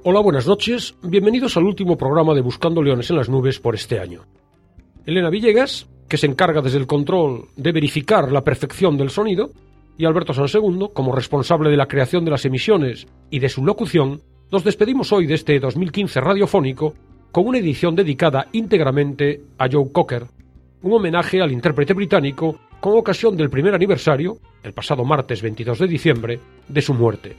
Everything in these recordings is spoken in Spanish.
Hola, buenas noches, bienvenidos al último programa de Buscando Leones en las Nubes por este año. Elena Villegas, que se encarga desde el control de verificar la perfección del sonido, y Alberto Sansegundo, como responsable de la creación de las emisiones y de su locución, nos despedimos hoy de este 2015 radiofónico con una edición dedicada íntegramente a Joe Cocker, un homenaje al intérprete británico con ocasión del primer aniversario, el pasado martes 22 de diciembre, de su muerte.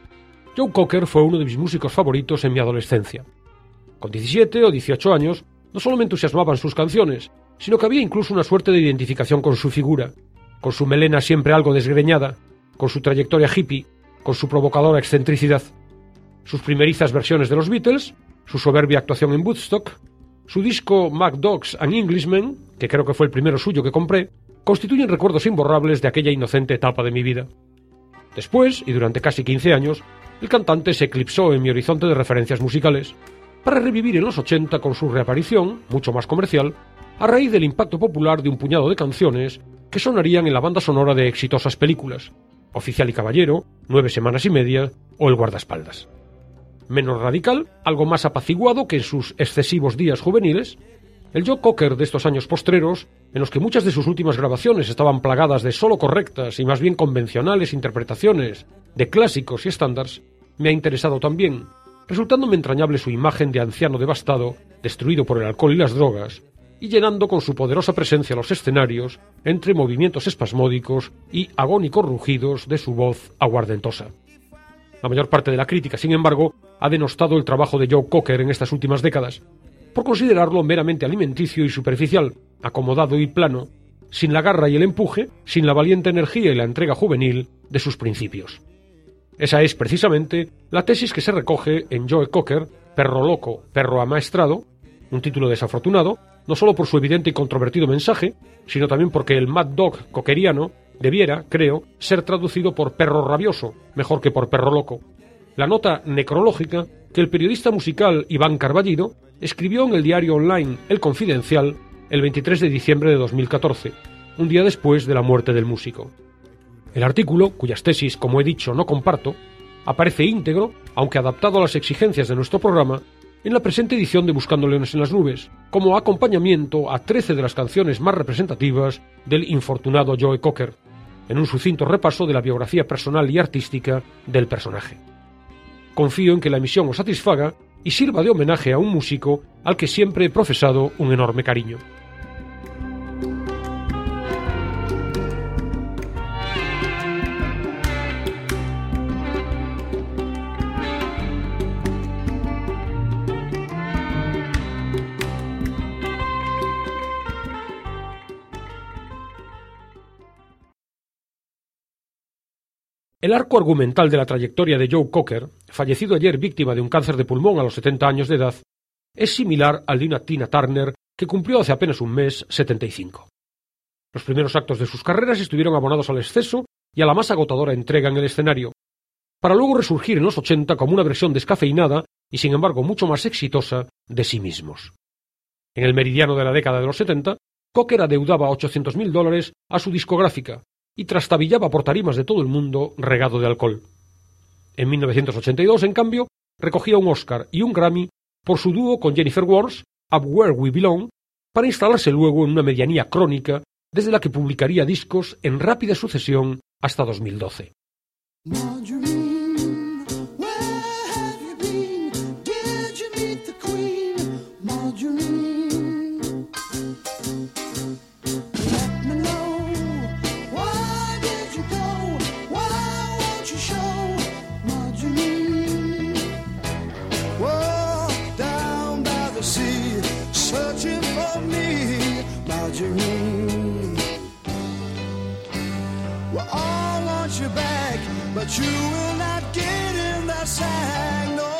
Joe Cocker fue uno de mis músicos favoritos en mi adolescencia. Con 17 o 18 años, no solo me entusiasmaban sus canciones, sino que había incluso una suerte de identificación con su figura, con su melena siempre algo desgreñada, con su trayectoria hippie, con su provocadora excentricidad. Sus primerizas versiones de los Beatles, su soberbia actuación en Woodstock, su disco Mad Dogs and Englishmen, que creo que fue el primero suyo que compré, constituyen recuerdos imborrables de aquella inocente etapa de mi vida. Después, y durante casi 15 años, el cantante se eclipsó en mi horizonte de referencias musicales, para revivir en los 80 con su reaparición, mucho más comercial, a raíz del impacto popular de un puñado de canciones que sonarían en la banda sonora de exitosas películas, Oficial y Caballero, 9 semanas y media o El guardaespaldas. Menos radical, algo más apaciguado que en sus excesivos días juveniles, el Joe Cocker de estos años postreros, en los que muchas de sus últimas grabaciones estaban plagadas de solo correctas y más bien convencionales interpretaciones de clásicos y estándares, me ha interesado también, resultándome entrañable su imagen de anciano devastado, destruido por el alcohol y las drogas, y llenando con su poderosa presencia los escenarios entre movimientos espasmódicos y agónicos rugidos de su voz aguardentosa. La mayor parte de la crítica, sin embargo, ha denostado el trabajo de Joe Cocker en estas últimas décadas, por considerarlo meramente alimenticio y superficial, acomodado y plano, sin la garra y el empuje, sin la valiente energía y la entrega juvenil de sus principios. Esa es, precisamente, la tesis que se recoge en Joe Cocker, Perro Loco, Perro Amaestrado, un título desafortunado, no solo por su evidente y controvertido mensaje, sino también porque el Mad Dog cockeriano debiera, creo, ser traducido por Perro Rabioso, mejor que por Perro Loco. La nota necrológica que el periodista musical Iván Carballido escribió en el diario online El Confidencial el 23 de diciembre de 2014, un día después de la muerte del músico. El artículo, cuyas tesis, como he dicho, no comparto, aparece íntegro, aunque adaptado a las exigencias de nuestro programa, en la presente edición de Buscando Leones en las Nubes, como acompañamiento a 13 de las canciones más representativas del infortunado Joe Cocker, en un sucinto repaso de la biografía personal y artística del personaje. Confío en que la emisión os satisfaga y sirva de homenaje a un músico al que siempre he profesado un enorme cariño. El arco argumental de la trayectoria de Joe Cocker, fallecido ayer víctima de un cáncer de pulmón a los 70 años de edad, es similar al de una Tina Turner que cumplió hace apenas un mes 75. Los primeros actos de sus carreras estuvieron abonados al exceso y a la más agotadora entrega en el escenario, para luego resurgir en los 80 como una versión descafeinada y sin embargo mucho más exitosa de sí mismos. En el meridiano de la década de los 70, Cocker adeudaba $800.000 a su discográfica, y trastabillaba por tarimas de todo el mundo regado de alcohol. En 1982, en cambio, recogía un Oscar y un Grammy por su dúo con Jennifer Warnes, Up Where We Belong, para instalarse luego en una medianía crónica desde la que publicaría discos en rápida sucesión hasta 2012. But you will not get in that sand, no.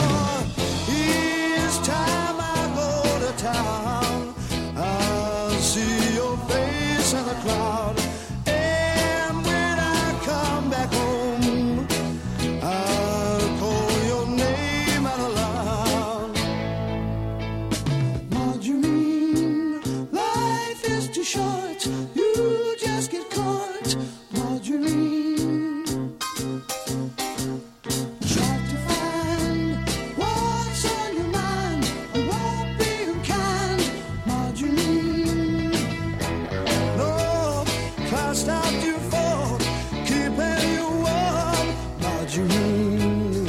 Each time I go to town, I'll see your face in the crowd. And when I come back home, I'll call your name out aloud. Marjorie, life is too short, you just get caught. Marjorie, try to find stopped you for keeping you warm, Marjorie.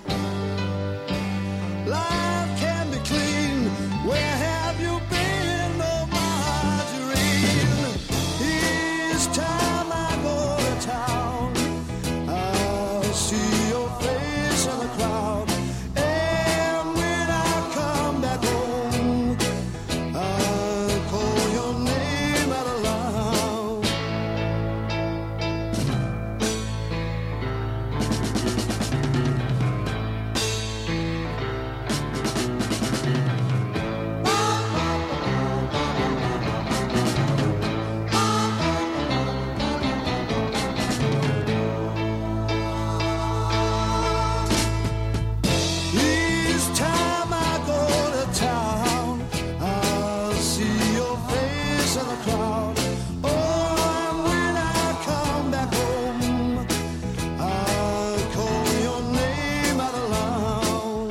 Life can be clean. Where have you been, oh Marjorie? Each time I go to town, I'll see your face in the crowd. And when I come back home, I'll call your name out aloud. Each time I go to town, I'll see your face in the crowd. Oh, and when I come back home, I'll call your name out aloud.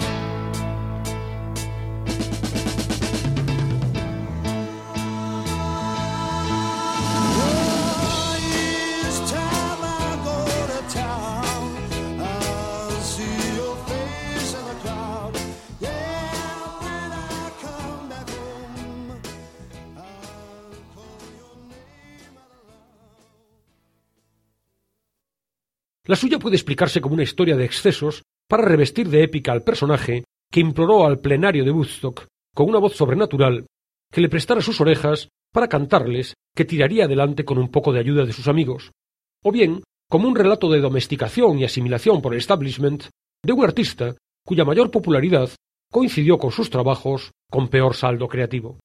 Oh, each time I go to town, I'll see your face in the crowd. Yeah, when I come back home, I'll call your name out aloud. La suya puede explicarse como una historia de excesos para revestir de épica al personaje que imploró al plenario de Woodstock, con una voz sobrenatural, que le prestara sus orejas para cantarles que tiraría adelante con un poco de ayuda de sus amigos, o bien como un relato de domesticación y asimilación por el establishment de un artista cuya mayor popularidad coincidió con sus trabajos con peor saldo creativo.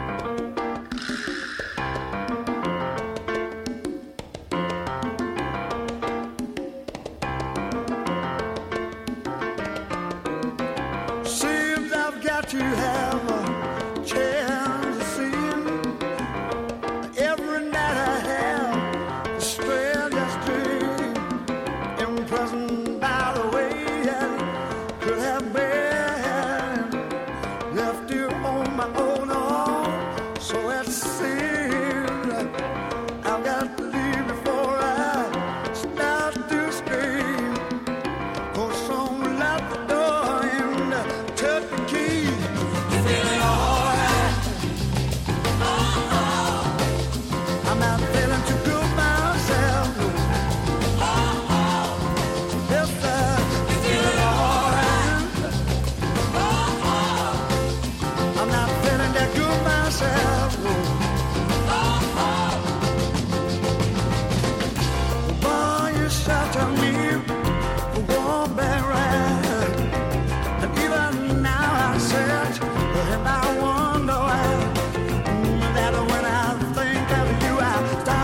Seems I've got to have a chance to see him. Every night I have the strangest dream. Imprisoned by the way I could have been left here on my own. Oh, so it seems I've got to leave before I start to scream. For someone locked the door and took the key. Feeling alright. I'm not feeling too good myself. Yes, sir. Feeling alright. I'm not feeling that good myself. Boy, you shelter me for one bad ride. And even now I search and I wonder why that when I think of you I start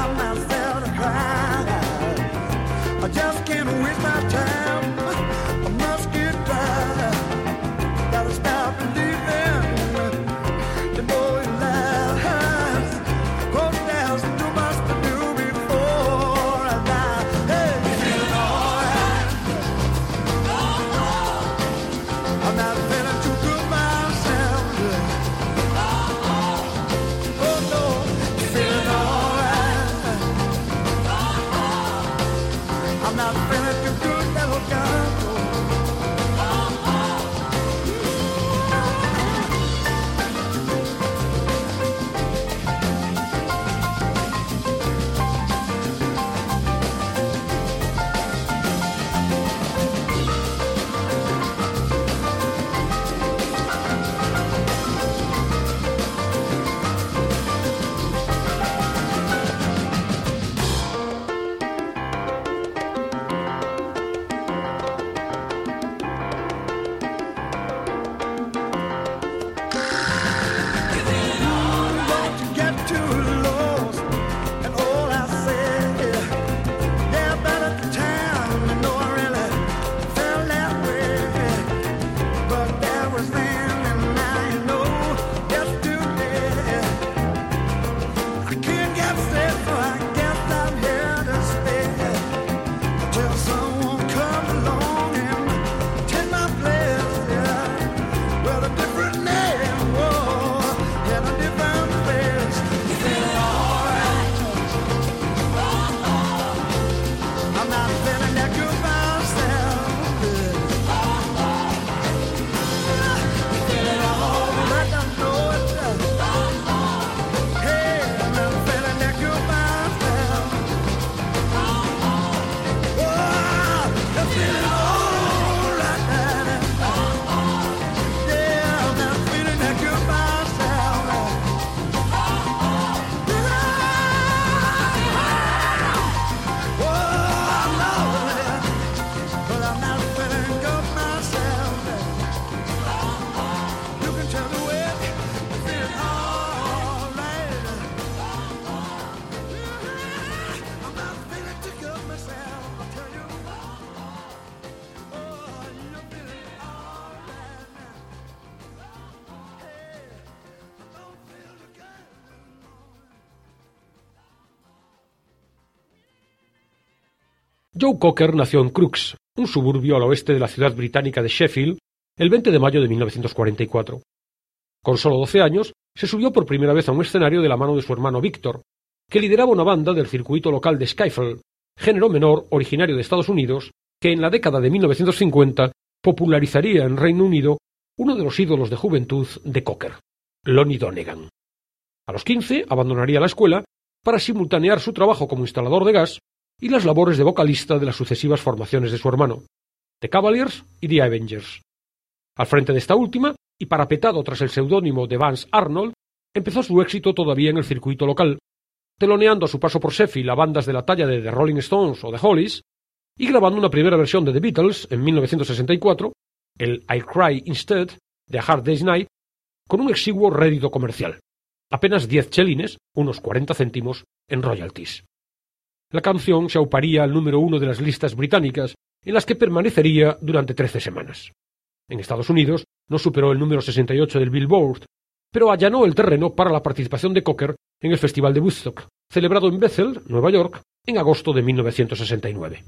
Joe Cocker nació en Crooks, un suburbio al oeste de la ciudad británica de Sheffield, el 20 de mayo de 1944. Con solo 12 años, se subió por primera vez a un escenario de la mano de su hermano Victor, que lideraba una banda del circuito local de skiffle, género menor originario de Estados Unidos, que en la década de 1950 popularizaría en Reino Unido uno de los ídolos de juventud de Cocker, Lonnie Donegan. A los 15 abandonaría la escuela para simultanear su trabajo como instalador de gas y las labores de vocalista de las sucesivas formaciones de su hermano, The Cavaliers y The Avengers. Al frente de esta última, y parapetado tras el seudónimo de Vance Arnold, empezó su éxito todavía en el circuito local, teloneando a su paso por Sheffield a bandas de la talla de The Rolling Stones o The Hollies, y grabando una primera versión de The Beatles en 1964, el I'll Cry Instead de A Hard Day's Night, con un exiguo rédito comercial, apenas 10 chelines, unos 40 céntimos, en royalties. La canción se auparía al número 1 de las listas británicas, en las que permanecería durante 13 semanas. En Estados Unidos no superó el número 68 del Billboard, pero allanó el terreno para la participación de Cocker en el Festival de Woodstock, celebrado en Bethel, Nueva York, en agosto de 1969.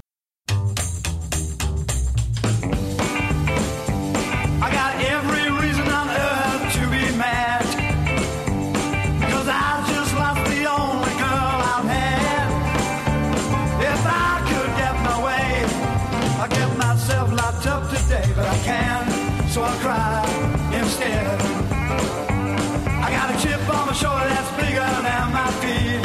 So I cry instead. I got a chip on my shoulder that's bigger than my feet.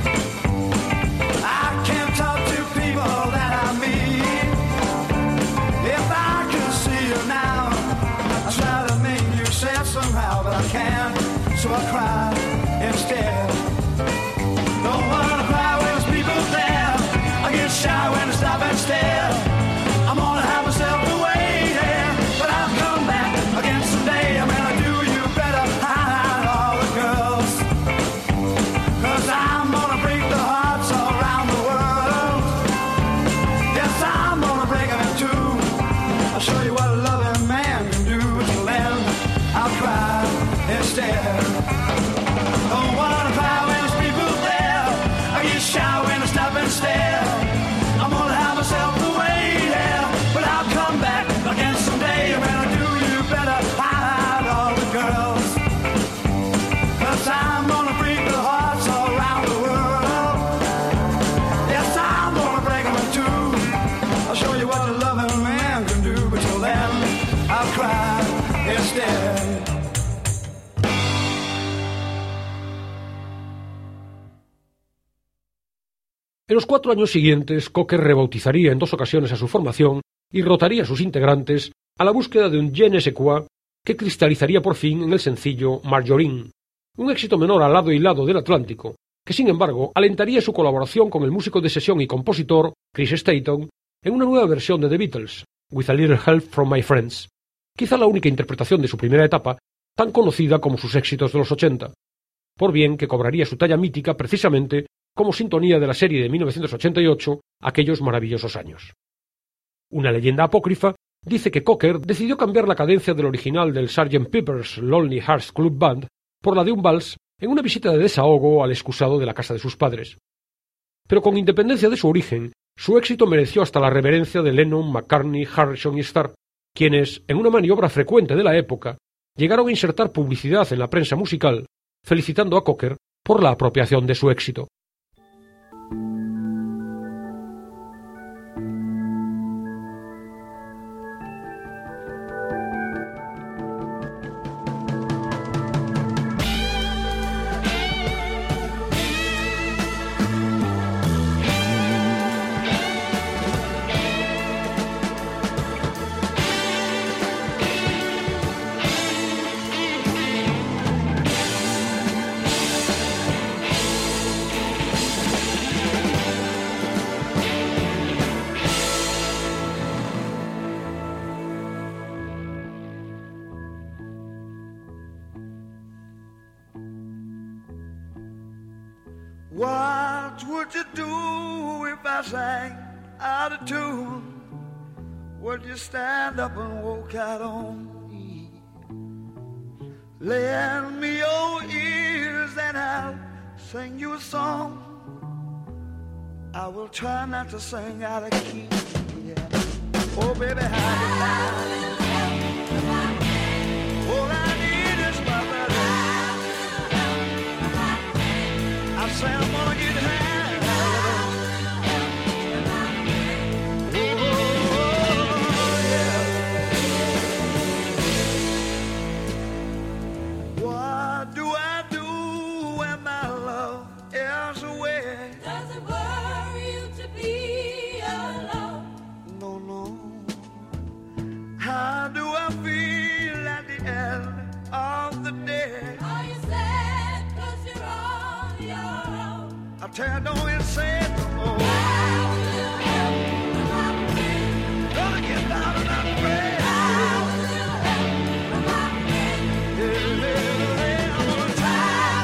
I can't talk to people that I meet. If I could see you now, I try to make you sad somehow, but I can't. So I cry instead. Don't wanna cry when there's people there. I get shy when I stop and stare. I'm gonna have myself away there, but I'll come back again someday. I'm gonna do you better than all the girls, 'cause I'm gonna break the hearts all around the world. Yes, I'm gonna break them in two. I'll show you what a loving man can do. Till then, I'll cry instead. Don't wanna cry when there's people there. I get shy when I stop and stare. I'm gonna have myself away there, but I'll come back again someday. I'm gonna do you better than all the girls, 'cause I'm gonna break the hearts all around the world. Yes, I'm gonna break them in two. I'll show you what a loving man can do, but till then, I'll cry instead. En los 4 años siguientes, Cocker rebautizaría en 2 ocasiones a su formación y rotaría a sus integrantes a la búsqueda de un je ne sais quoi que cristalizaría por fin en el sencillo Marjorie, un éxito menor al lado y lado del Atlántico, que sin embargo alentaría su colaboración con el músico de sesión y compositor Chris Staton en una nueva versión de The Beatles, With a Little Help from My Friends, quizá la única interpretación de su primera etapa tan conocida como sus éxitos de los 80, por bien que cobraría su talla mítica precisamente como sintonía de la serie de 1988, Aquellos maravillosos años. Una leyenda apócrifa dice que Cocker decidió cambiar la cadencia del original del Sgt. Pepper's Lonely Hearts Club Band por la de un vals en una visita de desahogo al excusado de la casa de sus padres. Pero con independencia de su origen, su éxito mereció hasta la reverencia de Lennon, McCartney, Harrison y Starr, quienes, en una maniobra frecuente de la época, llegaron a insertar publicidad en la prensa musical, felicitando a Cocker por la apropiación de su éxito. What would you do if I sang out of tune? Would you stand up and walk out on me? Lend me your ears and I'll sing you a song. I will try not to sing out of key. Yeah. Oh, baby, how do you all I need is my brother. I say I'm gonna get high. Don't say it no more. Gonna get out of that bed. I'm gonna try.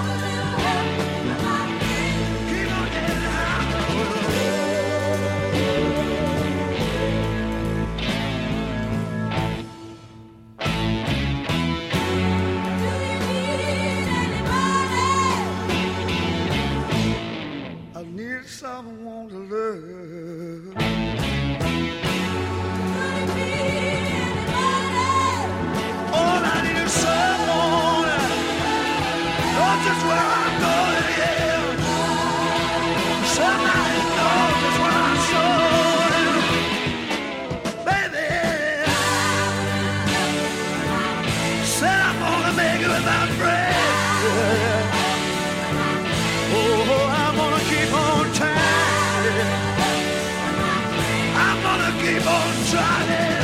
Keep on getting someone to love. All I need is someone knows just where I'm going, yeah. Somebody knows just where I'm going, baby. Said I'm gonna make it without bread. Oh, I'm gonna keep on trying. I'm gonna keep on trying.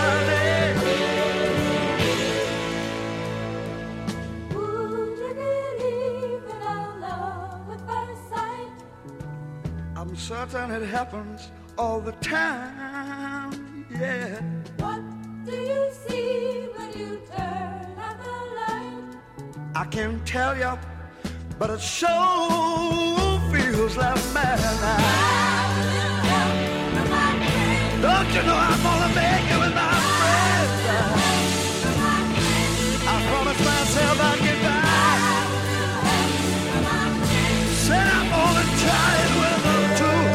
Would you believe in our love at first sight? I'm certain it happens all the time, yeah. What do you see when you turn out the light? I can't tell you, but it sure feels like madness. Don't you know I'm gonna make it with my friends? I promised myself I'd get back. Said I'm gonna try it with them too.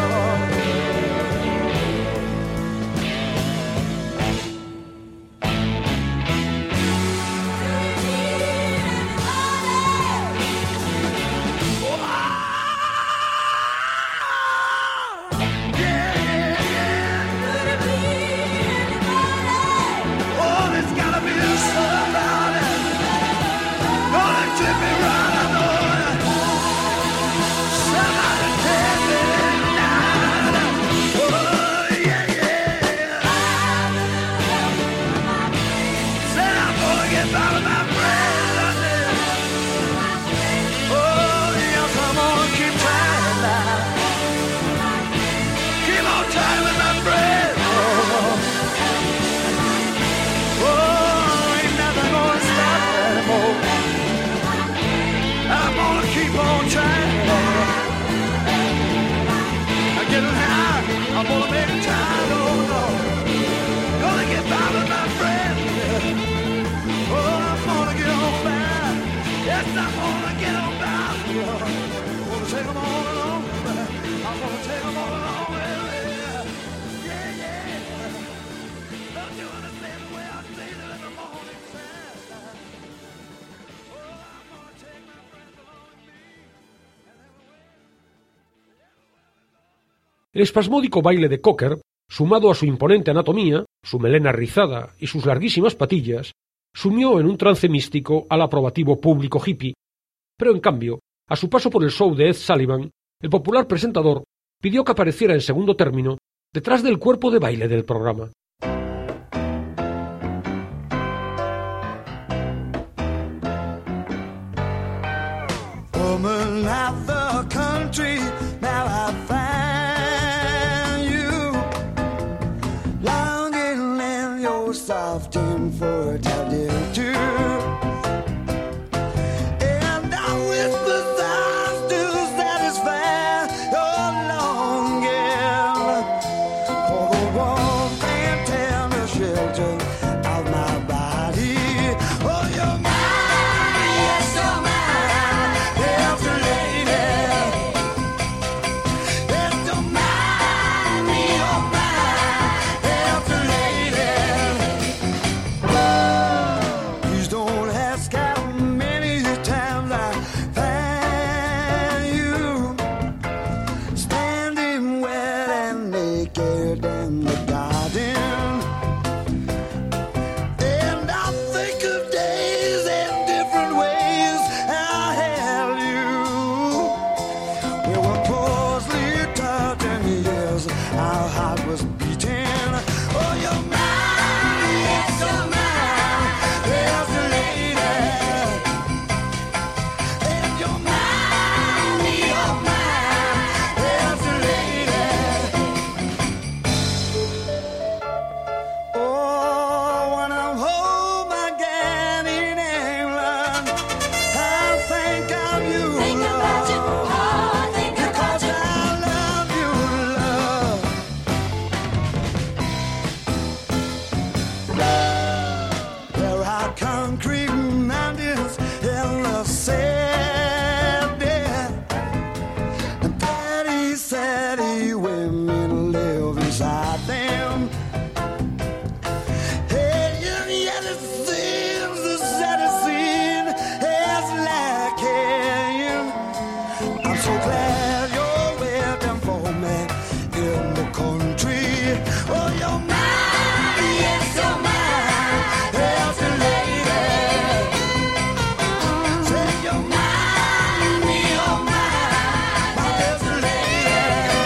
I'm gonna make a time, oh Lord. Gonna get by with my friends. Oh, I'm gonna get on back. Yes, I'm gonna get on back. I'm gonna take them all along. I'm gonna take them all along. Yeah, yeah. Don't you understand the way I feel in the morning sun? Oh, I'm gonna take my friends along with me. El espasmódico baile de Cocker, sumado a su imponente anatomía, su melena rizada y sus larguísimas patillas, sumió en un trance místico al aprobativo público hippie, pero en cambio, a su paso por el show de Ed Sullivan, el popular presentador pidió que apareciera en segundo término detrás del cuerpo de baile del programa. Woman of the country, now I find you longing in your soft and fertile too. And I whisper songs to satisfy your longing for the warmth and tender shelter of my body. Oh, you're mine, yes, you're mine. Yes, lady. Yes, you're mine. was beating. Oh, you're mine, yes, you're mine, yes, lady. And you're mine, yes, lady. Oh, when I'm home again in England, I think of you, Think about you, love, oh, think about because you. I love you, love. There are concrete mountains in the city, and pretty city women live inside them. Hey, yeah, it seems the saddest scene is lacking. I'm so glad you're waiting for me in the country. Oh, you're mine, yes, you're mine, yes, lady. Say you're mine, my yes, lady.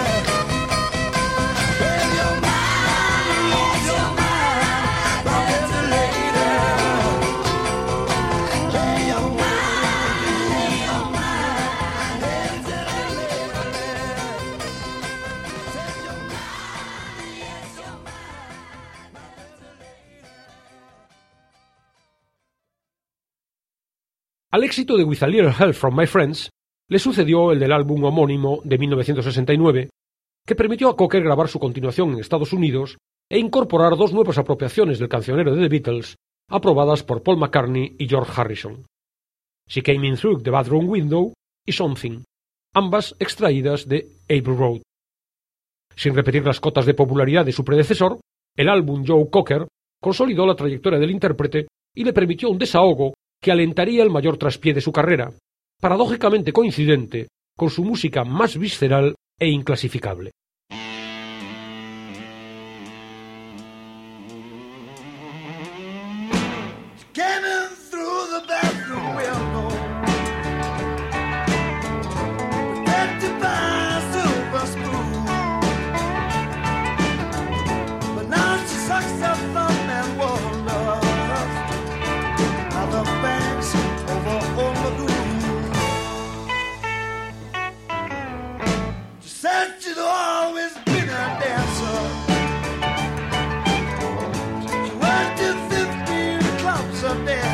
Say you're mine, yes, you're mine, my yes, lady. Say you're mine, yes, Al éxito de With a Little Help from My Friends le sucedió el del álbum homónimo de 1969, que permitió a Cocker grabar su continuación en Estados Unidos e incorporar dos nuevas apropiaciones del cancionero de The Beatles, aprobadas por Paul McCartney y George Harrison: She Came In Through the Bathroom Window y Something, ambas extraídas de Abbey Road. Sin repetir las cotas de popularidad de su predecesor, el álbum Joe Cocker consolidó la trayectoria del intérprete y le permitió un desahogo que alentaría el mayor traspié de su carrera, paradójicamente coincidente con su música más visceral e inclasificable. Came in through the bathroom window, protected by a silver spoon. But now she sucks her thumb and wonders how the banks over on Lagoon. She said she'd always been a dancer. She worked in 15 clubs a day.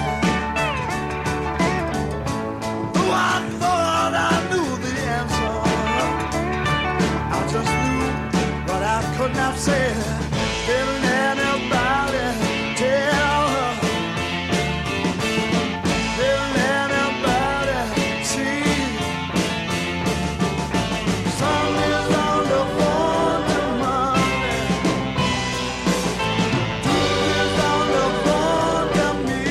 Though I thought I knew the answer, I just knew what I could not say. Didn't anybody tell her? Didn't anybody see? Sun is on the phone to Monday. Truth is on the phone to me.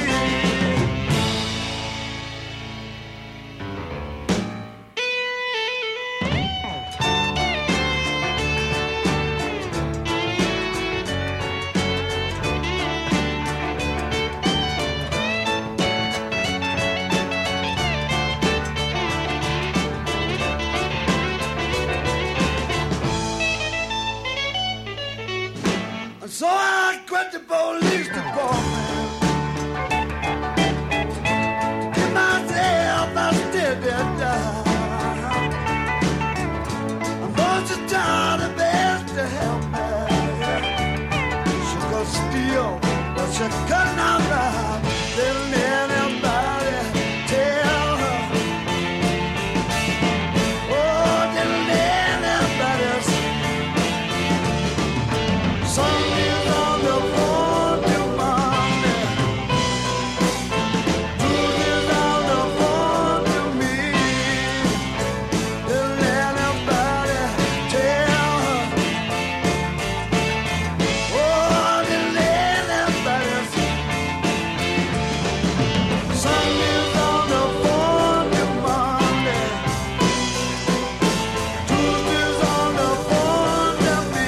And so I quit the police department. Give myself a steady job. I'm going to try the best to help me. She could steal, but she could not rob. Didn't anybody tell her? Oh, didn't anybody see? Sun is on the phone to Monday. Truth is on the phone to me. Didn't anybody tell her? Oh, didn't anybody see? Sun is on the phone to Monday. Truth is on the phone to me.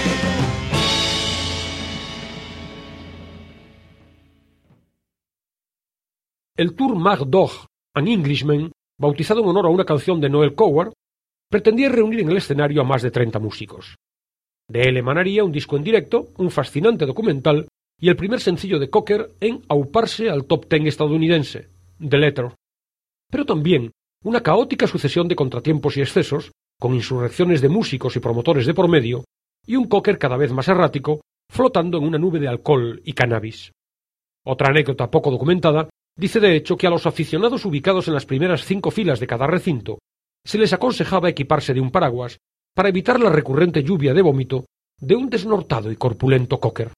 El tour Mad Dog and Englishmen, bautizado en honor a una canción de Noel Coward, pretendía reunir en el escenario a más de 30 músicos. De él emanaría un disco en directo, un fascinante documental y el primer sencillo de Cocker en auparse al top 10 estadounidense, The Letter. Pero también una caótica sucesión de contratiempos y excesos, con insurrecciones de músicos y promotores de por medio, y un Cocker cada vez más errático, flotando en una nube de alcohol y cannabis. Otra anécdota poco documentada dice de hecho que a los aficionados ubicados en las primeras 5 filas de cada recinto se les aconsejaba equiparse de un paraguas para evitar la recurrente lluvia de vómito de un desnortado y corpulento Cocker.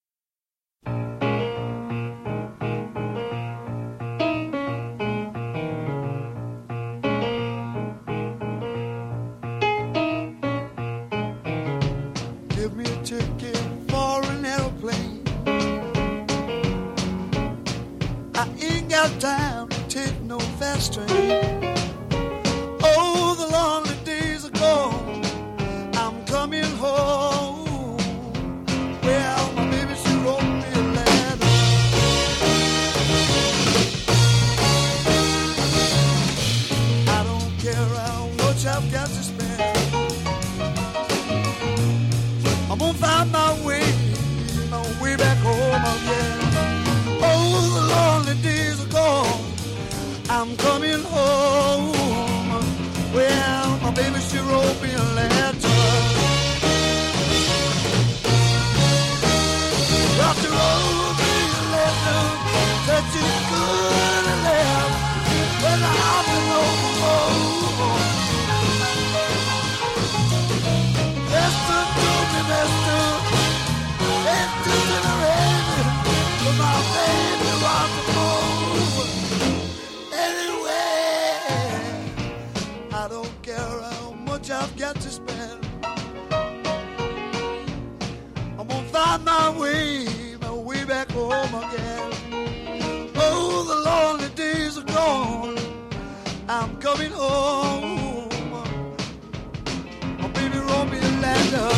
Give me a ticket for an airplane. I ain't got time to take no fast train. Oh, the lonely days are gone. I'm coming home. Well, my baby, she wrote me a letter. I don't care how much I've got to spend. I'm gonna find my way back home again. Oh, the lonely days are gone. I'm coming home. Well, my baby, she wrote me a letter. Well, she wrote me a letter. Said she's good and left. Well, I've been home. Mister, do me, mister. It's just in the rain. But my baby wants to move. Anyway, I don't care how much I've got to spend. I'm gonna find my way back home again. Oh, the lonely days are gone. I'm coming home. My baby wrote me a letter.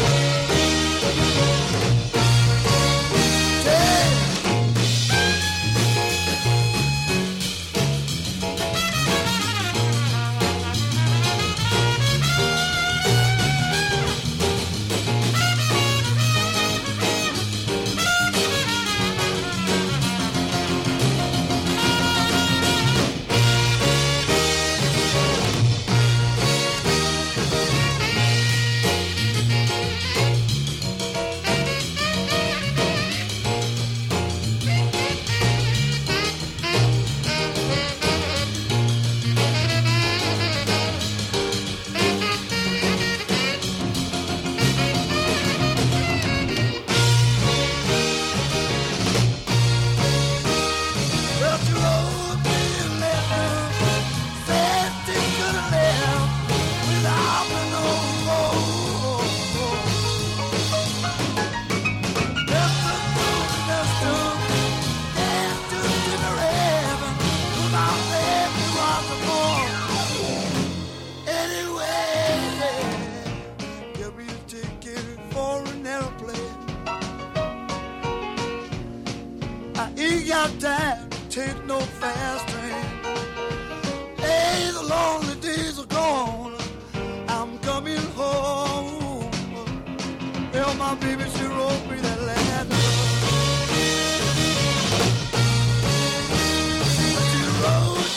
Got time to take no fast train. Hey, the lonely days are gone. I'm coming home. Well, my baby, she wrote me that letter. She wrote,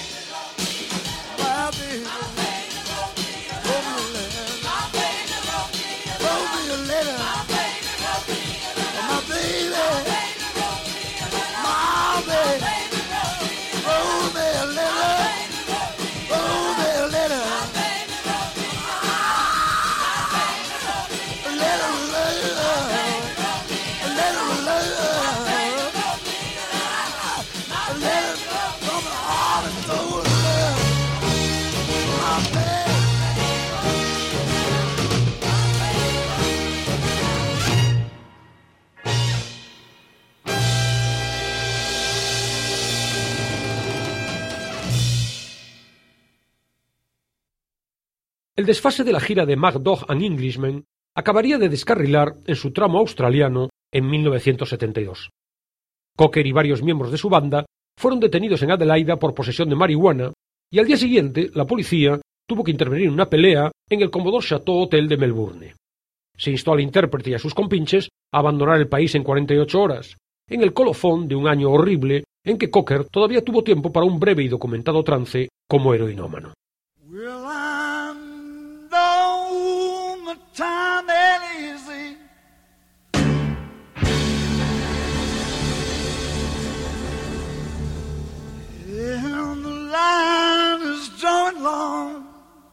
my baby, wrote me a letter. Wrote me a letter. My baby. El desfase de la gira de Mad Dog and Englishmen acabaría de descarrilar en su tramo australiano en 1972. Cocker y varios miembros de su banda fueron detenidos en Adelaida por posesión de marihuana y al día siguiente la policía tuvo que intervenir en una pelea en el Commodore Chateau Hotel de Melbourne. Se instó al intérprete y a sus compinches a abandonar el país en 48 horas, en el colofón de un año horrible en que Cocker todavía tuvo tiempo para un breve y documentado trance como heroinómano. Well, I know the time ain't easy. And the line is drawing long.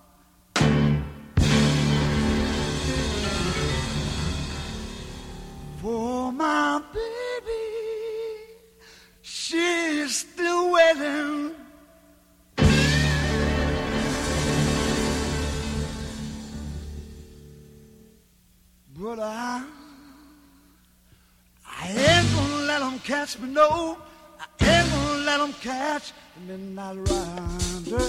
For my baby, she's still waiting. But I ain't gonna let them catch me, no. I ain't gonna let them catch the midnight rider.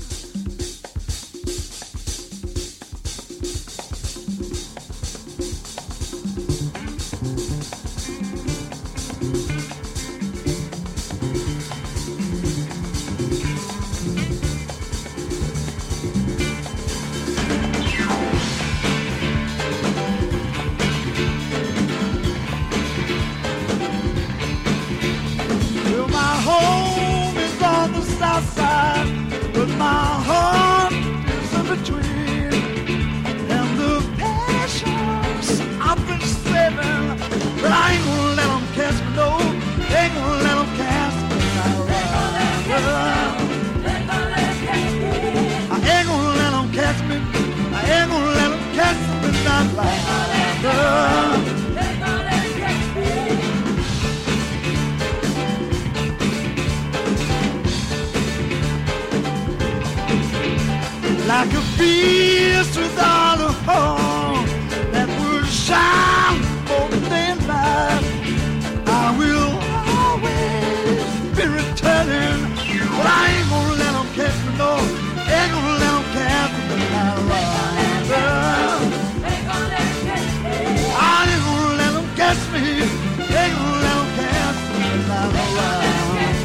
Well, my home is on the south side, but my heart is in between. And the passions I've been saving, but I ain't gonna let them catch me, no. Ain't gonna let them catch me. I ain't gonna let them catch me. I ain't gonna let them catch me. Not like like a beast without a home that would shine for the daylight. I will always be returning, but I ain't gonna let them catch me, no. Ain't gonna let them catch me. I ain't gonna let them catch me. Ain't gonna let them catch me.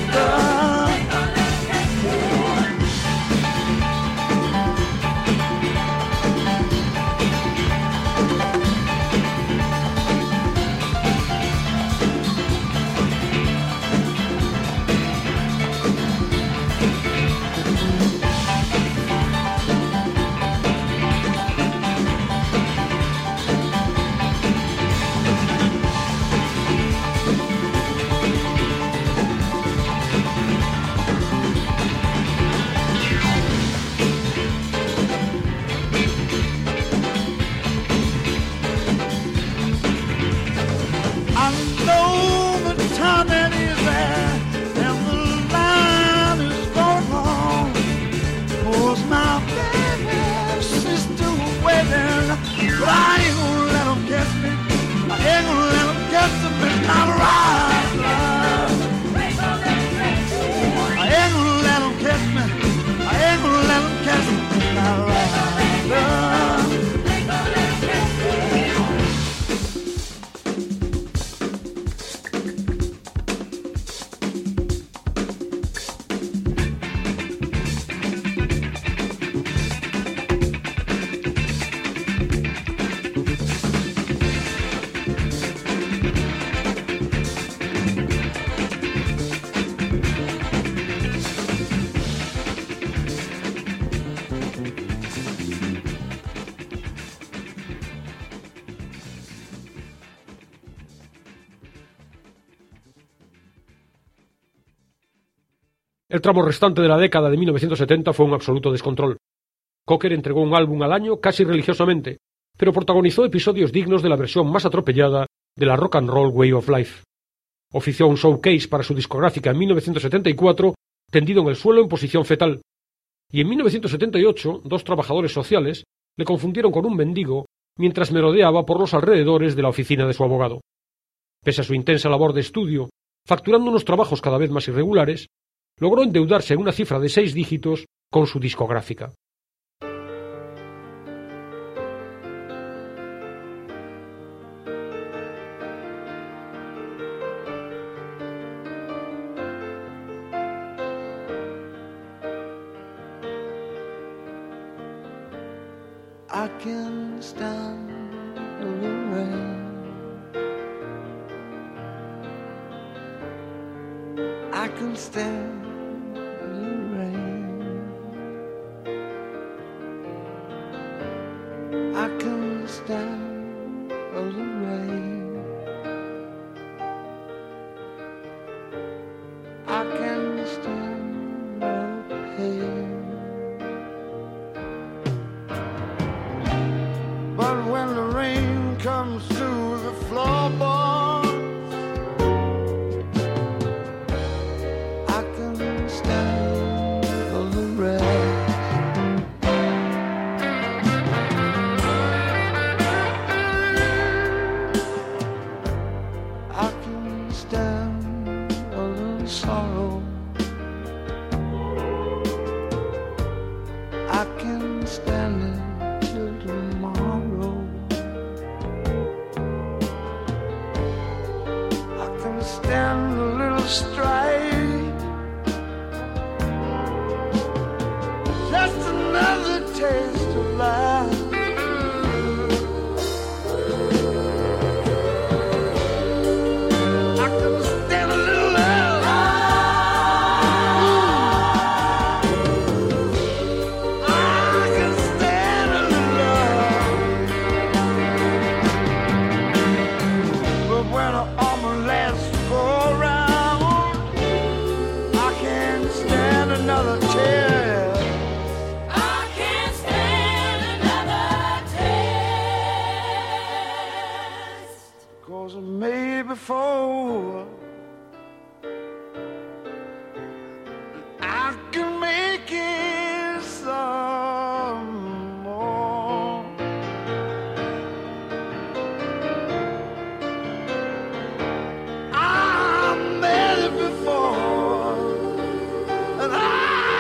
I know the time that is there, and the line is going long. 'Cause my baby, she's still waiting, but I ain't gonna let them catch me. I ain't gonna let them catch me midnight rider. I ain't gonna let them catch me. I ain't gonna let them catch me midnight rider. El tramo restante de la década de 1970 fue un absoluto descontrol. Cocker entregó un álbum al año casi religiosamente, pero protagonizó episodios dignos de la versión más atropellada de la rock and roll way of life. Ofició un showcase para su discográfica en 1974, tendido en el suelo en posición fetal. Y en 1978, dos trabajadores sociales le confundieron con un mendigo mientras merodeaba por los alrededores de la oficina de su abogado. Pese a su intensa labor de estudio, facturando unos trabajos cada vez más irregulares, logró endeudarse en una cifra de 6 dígitos con su discográfica. I can stand can stand the rain. I can stand the rain. I can stand the pain. But when the rain comes through the floorboards, I can stand the rest. I can stand a little sorrow. I can stand it till tomorrow. I can stand a little strife. Just another taste of life. I can stand a little love. I can stand a little love. But when all my last go around, I can't stand another tear. I can't stand another test. 'Cause I made before. I can make it some more. I made it before. And I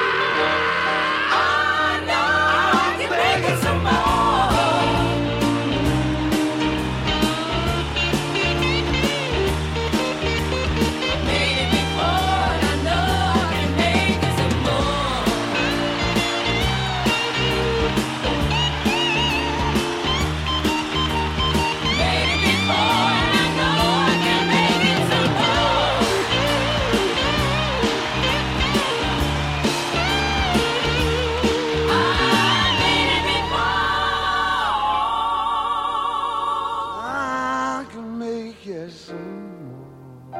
know I can make it some more. Made it before, and I know I can make it some more. Made it before, and I know I can make it some more. I made it before. I can make it some more.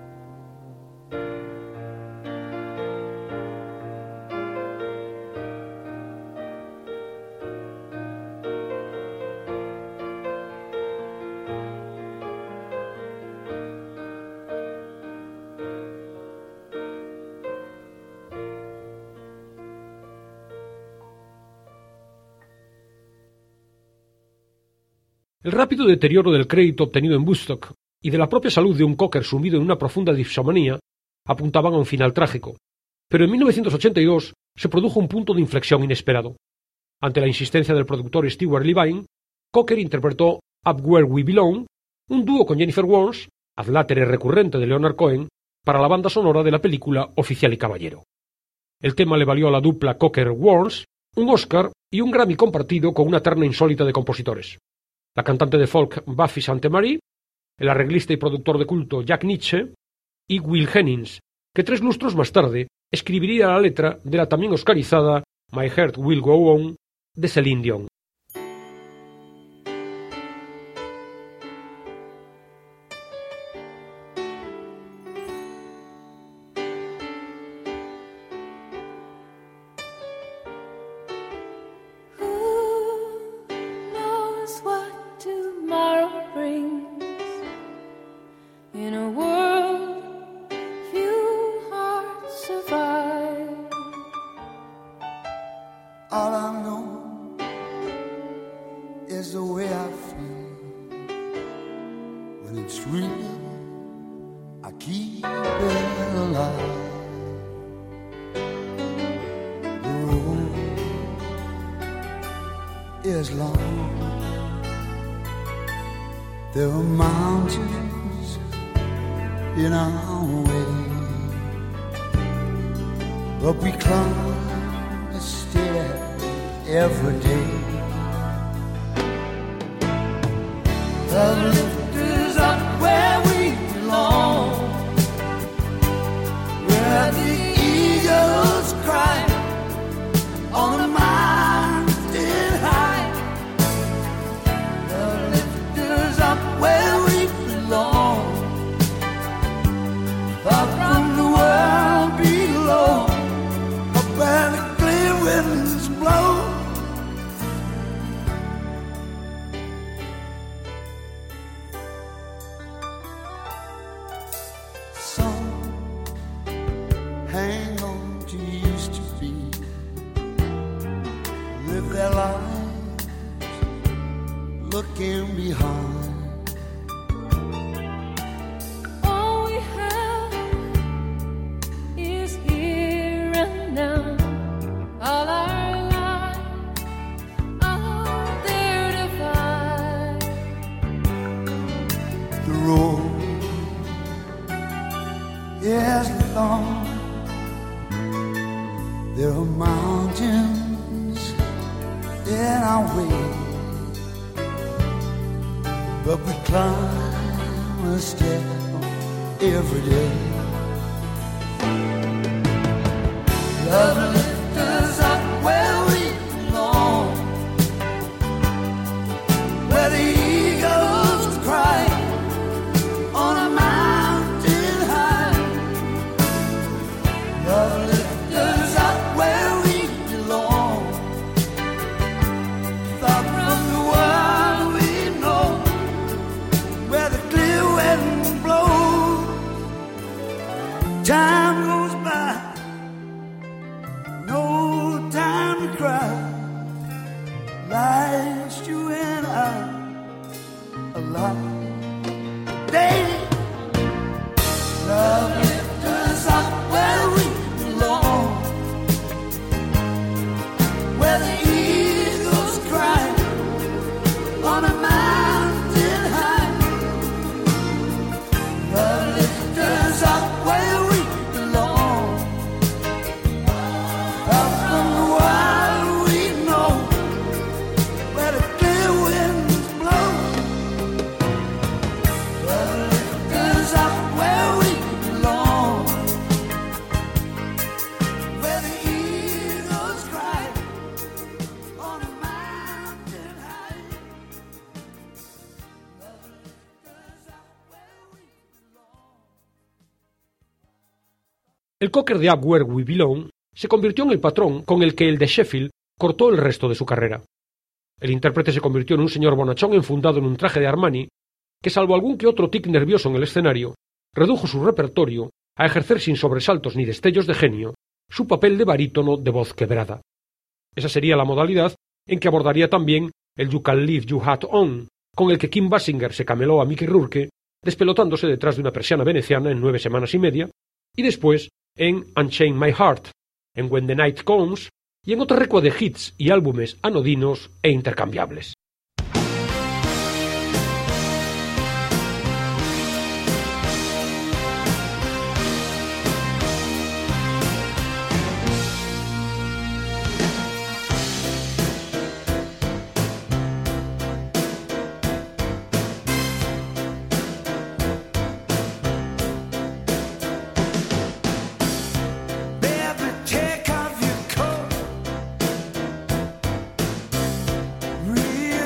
El rápido deterioro del crédito obtenido en Woodstock y de la propia salud de un Cocker sumido en una profunda dipsomanía apuntaban a un final trágico. Pero en 1982 se produjo un punto de inflexión inesperado. Ante la insistencia del productor Stewart Levine, Cocker interpretó Up Where We Belong, un dúo con Jennifer Warnes, adlátere recurrente de Leonard Cohen, para la banda sonora de la película Oficial y Caballero. El tema le valió a la dupla Cocker-Warnes un Oscar y un Grammy compartido con una terna insólita de compositores. La cantante de folk Buffy Sainte-Marie, el arreglista y productor de culto Jack Nitzsche y Will Hennings, que 3 lustros más tarde escribiría la letra de la también oscarizada My Heart Will Go On de Celine Dion. Who knows what tomorrow brings? In a world few hearts survive. All I know is the way I feel. When it's real, I keep it alive. The road is long. There are mountains in our way, but we climb a stair every day. The lift is up where we belong, where can be hard. All we have is here and now. All our lives out there to find. The road is long. There are mountains in our way, but we climb a step every day. Love lifts us up where we belong, where the eagles cry on a mountain high. Love lifts us up where we belong, far from the world we know, where the clear wind blows. Time goes by, no time to cry. Life's you and I alive. Daily, love lifts us up where we belong, where the eagles cry on a mountain high. Love lifts us up where we belong, out from the wild we know, where the clear winds blow. Love lifts us up where we belong, where the eagles cry on a mountain high. Love lifts us up where we belong. El cocker de Up Where We Belong se convirtió en el patrón con el que el de Sheffield cortó el resto de su carrera. El intérprete se convirtió en un señor bonachón enfundado en un traje de Armani que, salvo algún que otro tic nervioso en el escenario, redujo su repertorio a ejercer sin sobresaltos ni destellos de genio su papel de barítono de voz quebrada. Esa sería la modalidad en que abordaría también el You Can Leave Your Hat On, con el que Kim Basinger se cameló a Mickey Rourke, despelotándose detrás de una persiana veneciana en 9 semanas y media, y después en Unchain My Heart, en When the Night Comes y en otro recua de hits y álbumes anodinos e intercambiables. Baby, take off your coat.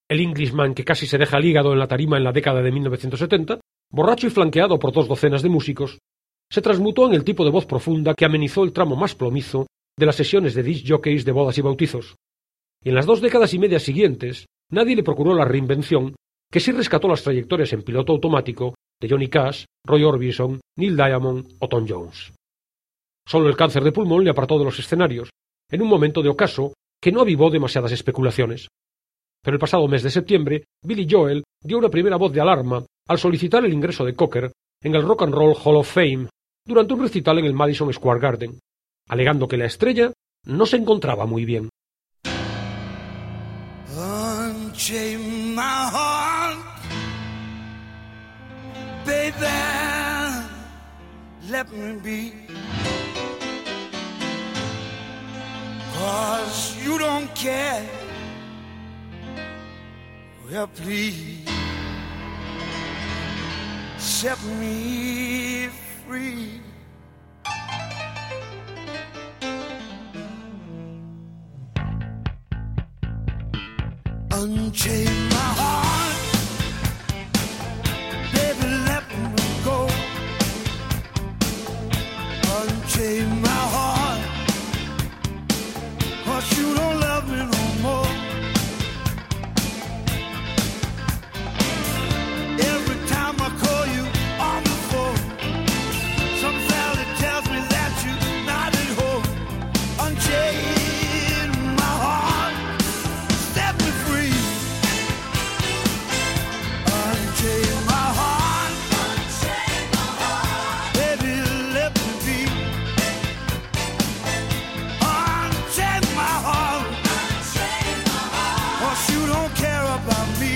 El Englishman que casi se deja el hígado en la tarima en la década de 1970, borracho y flanqueado por 2 docenas de músicos, se transmutó en el tipo de voz profunda que amenizó el tramo más plomizo de las sesiones de disc jockeys de bodas y bautizos. Y en las 2 décadas y media siguientes, nadie le procuró la reinvención que sí rescató las trayectorias en piloto automático de Johnny Cash, Roy Orbison, Neil Diamond o Tom Jones. Solo el cáncer de pulmón le apartó de los escenarios, en un momento de ocaso que no avivó demasiadas especulaciones. Pero el pasado mes de septiembre, Billy Joel dio una primera voz de alarma al solicitar el ingreso de Cocker en el Rock and Roll Hall of Fame durante un recital en el Madison Square Garden, alegando que la estrella no se encontraba muy bien. Unchain my heart, baby, let me be, 'cause you don't care, well please, set me free. Unchain my heart, baby, let me go. Unchain my heart, 'cause you don't love me no more. Every time I call you on the phone, some fella tells me that you're not at home. Unchain my heart, set me free. Unchain my heart, baby, let me be. Unchain my heart, 'cause you don't care about me.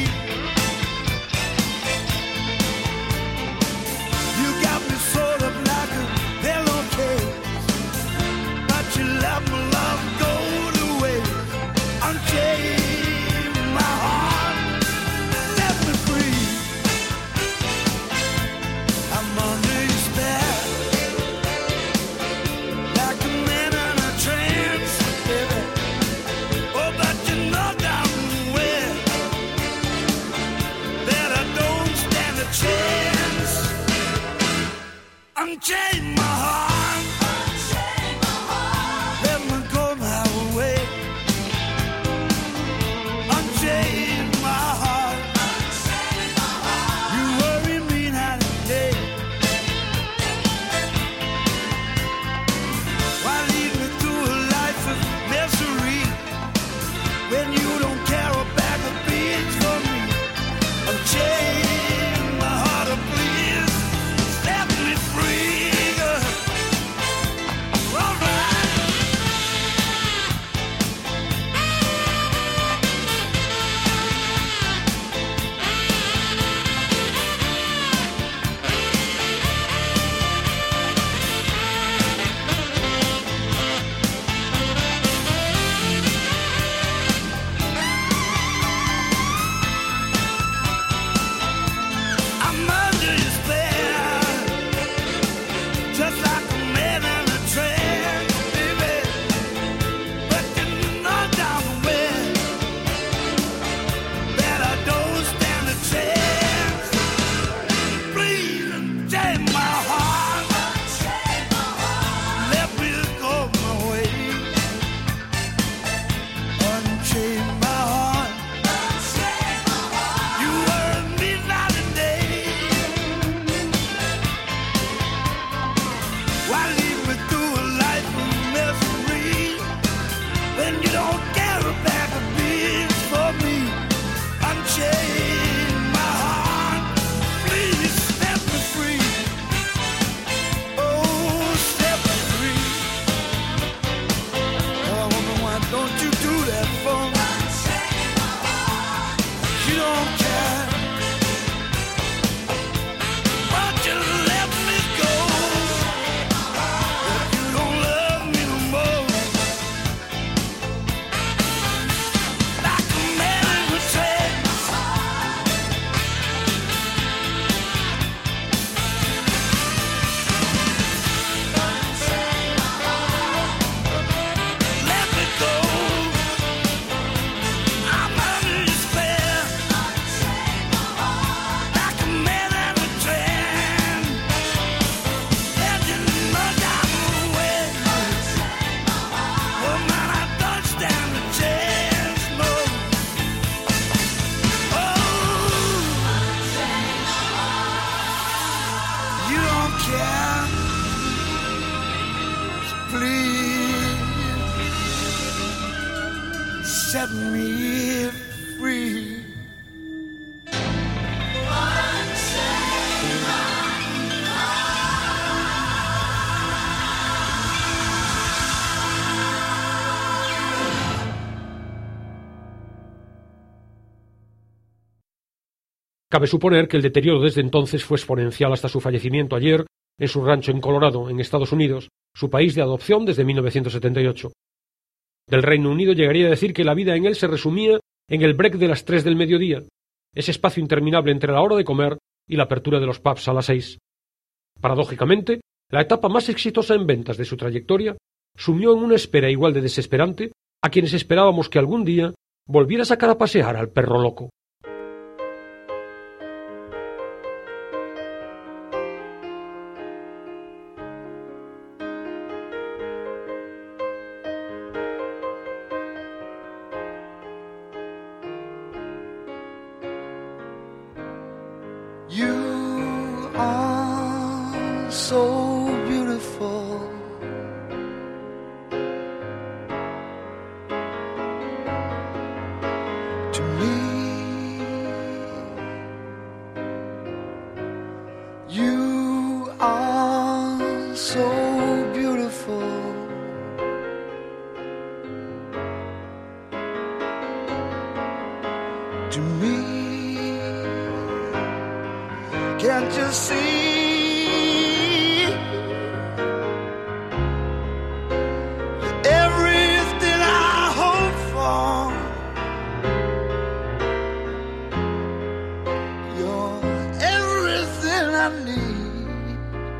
You got me sort of like a pillowcase, but you let my love go to waste. Unchain my heart, set me free. I'm under your spell, like a man in a trance, baby. Oh, but you know damn well that I don't stand a chance. Unchain my heart, let me go my way. Unchain my heart, you worry me night and day. Why lead me through a life of misery when you don't care a bag of beans for me? Unchain my heart, oh please, set me free. please set me free. Cabe suponer que el deterioro desde entonces fue exponencial hasta su fallecimiento ayer en su rancho en Colorado, en Estados Unidos, su país de adopción desde 1978. Del Reino Unido llegaría a decir que la vida en él se resumía en el break de las 3 del mediodía, ese espacio interminable entre la hora de comer y la apertura de los pubs a las 6. Paradójicamente, la etapa más exitosa en ventas de su trayectoria sumió en una espera igual de desesperante a quienes esperábamos que algún día volviera a sacar a pasear al perro loco. You are so beautiful. To me, you are so beautiful. To me, can't you see? Everything I hope for, you're everything I need.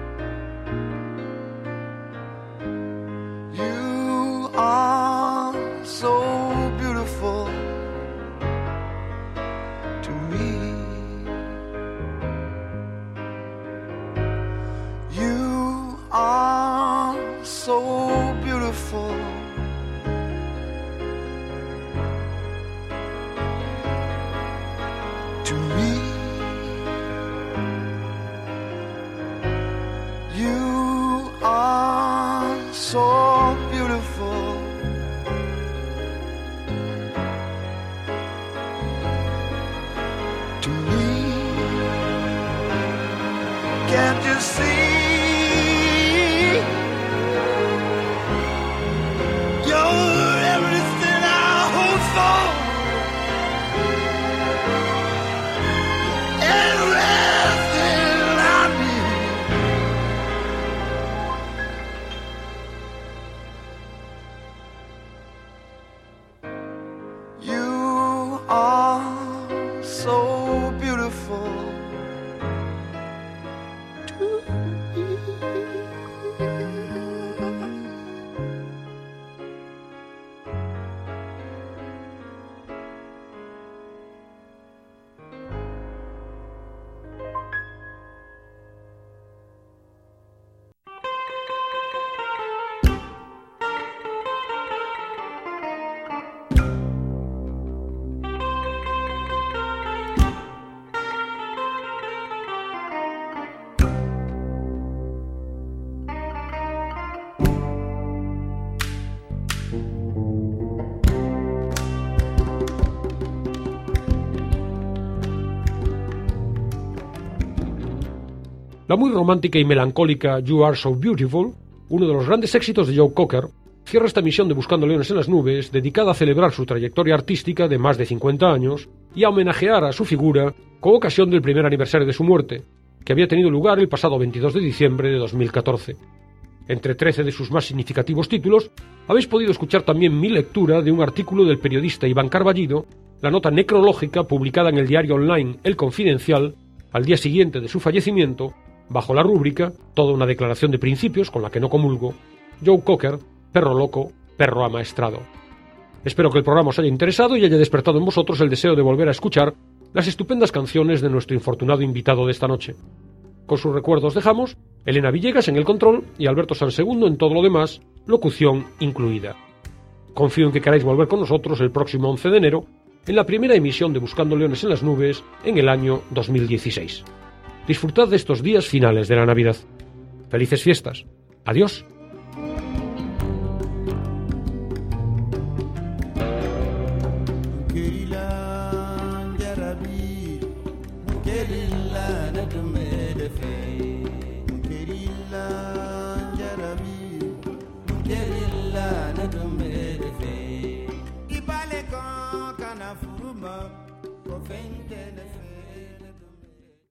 You are so beautiful to me. You are so beautiful. To me, you are so beautiful. To me, can't you see? You're everything I hope for, everything I need. You are so beautiful to me. La muy romántica y melancólica You Are So Beautiful, uno de los grandes éxitos de Joe Cocker, cierra esta emisión de Buscando Leones en las Nubes, dedicada a celebrar su trayectoria artística de más de 50 años y a homenajear a su figura con ocasión del primer aniversario de su muerte, que había tenido lugar el pasado 22 de diciembre de 2014. Entre 13 de sus más significativos títulos, habéis podido escuchar también mi lectura de un artículo del periodista Iván Carballido, la nota necrológica publicada en el diario online El Confidencial, al día siguiente de su fallecimiento, bajo la rúbrica, toda una declaración de principios con la que no comulgo, Joe Cocker, perro loco, perro amaestrado. Espero que el programa os haya interesado y haya despertado en vosotros el deseo de volver a escuchar las estupendas canciones de nuestro infortunado invitado de esta noche. Con sus recuerdos dejamos Elena Villegas en el control y Alberto Sansegundo en todo lo demás, locución incluida. Confío en que queráis volver con nosotros el próximo 11 de enero en la primera emisión de Buscando Leones en las Nubes en el año 2016. Disfrutad de estos días finales de la Navidad. Felices fiestas. Adiós. Gerilla na dumede fe Gerilla jarabi Gerilla na dumede fe Ibale kan kana furuma Ko fente ne fe